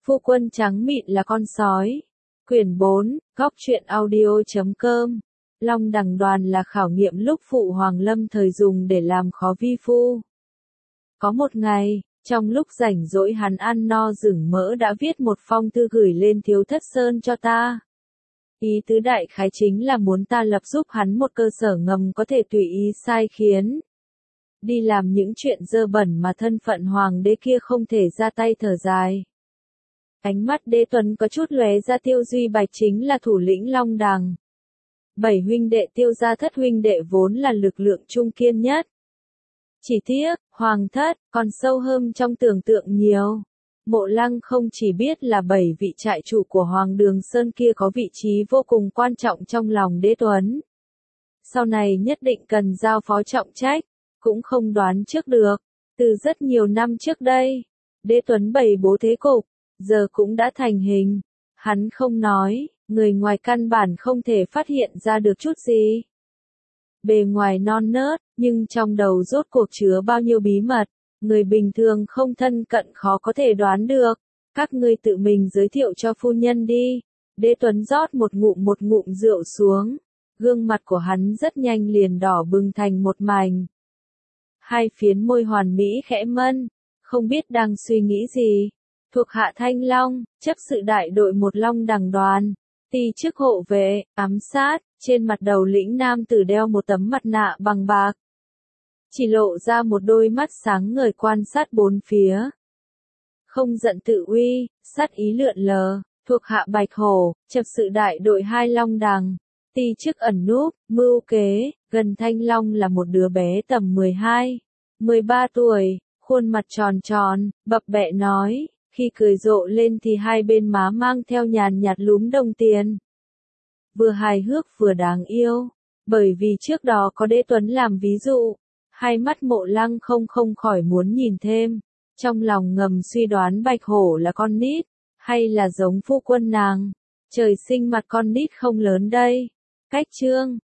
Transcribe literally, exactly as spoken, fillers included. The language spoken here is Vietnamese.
Phu quân trắng mịn là con sói. Quyển bốn, góc truyện audio.com. Long đằng đoàn là khảo nghiệm lúc phụ Hoàng Lâm thời dùng để làm khó vi phu. Có một ngày, trong lúc rảnh rỗi hắn ăn no rừng mỡ đã viết một phong thư gửi lên Thiếu Thất Sơn cho ta. Ý tứ đại khái chính là muốn ta lập giúp hắn một cơ sở ngầm có thể tùy ý sai khiến. Đi làm những chuyện dơ bẩn mà thân phận hoàng đế kia không thể ra tay thở dài. Ánh mắt Đế Tuấn có chút lóe ra. Tiêu Duy Bạch chính là thủ lĩnh Long Đằng. Bảy huynh đệ Tiêu gia thất huynh đệ vốn là lực lượng trung kiên nhất. Chỉ tiếc, Hoàng thất còn sâu hơn trong tưởng tượng nhiều. Mộ Lăng không chỉ biết là bảy vị trại chủ của Hoàng Đường Sơn kia có vị trí vô cùng quan trọng trong lòng Đế Tuấn. Sau này nhất định cần giao phó trọng trách, cũng không đoán trước được. Từ rất nhiều năm trước đây, Đế Tuấn bày bố thế cục, giờ cũng đã thành hình. Hắn không nói, người ngoài căn bản không thể phát hiện ra được chút gì. Bề ngoài non nớt, nhưng trong đầu rốt cuộc chứa bao nhiêu bí mật, người bình thường không thân cận khó có thể đoán được. Các ngươi tự mình giới thiệu cho phu nhân đi. Đế Tuấn rót một ngụm một ngụm rượu xuống. Gương mặt của hắn rất nhanh liền đỏ bừng thành một mảnh. Hai phiến môi hoàn mỹ khẽ mân, không biết đang suy nghĩ gì. Thuộc hạ Thanh Long, chấp sự đại đội một Long Đằng đoàn, ti chức hộ vệ, ám sát, trên mặt đầu lĩnh nam tử đeo một tấm mặt nạ bằng bạc. Chỉ lộ ra một đôi mắt sáng ngời quan sát bốn phía. Không giận tự uy, sát ý lượn lờ, thuộc hạ Bạch Hổ, chấp sự đại đội hai Long Đằng, ti chức ẩn núp, mưu kế, gần Thanh Long là một đứa bé tầm mười hai, mười ba tuổi, khuôn mặt tròn tròn, bập bẹ nói. Khi cười rộ lên thì hai bên má mang theo nhàn nhạt lúm đồng tiền. Vừa hài hước vừa đáng yêu. Bởi vì trước đó có Đế Tuấn làm ví dụ, hai mắt Mộ Lăng không không khỏi muốn nhìn thêm. Trong lòng ngầm suy đoán Bạch Hổ là con nít, hay là giống phu quân nàng. Trời sinh mặt con nít không lớn đây. Cách chương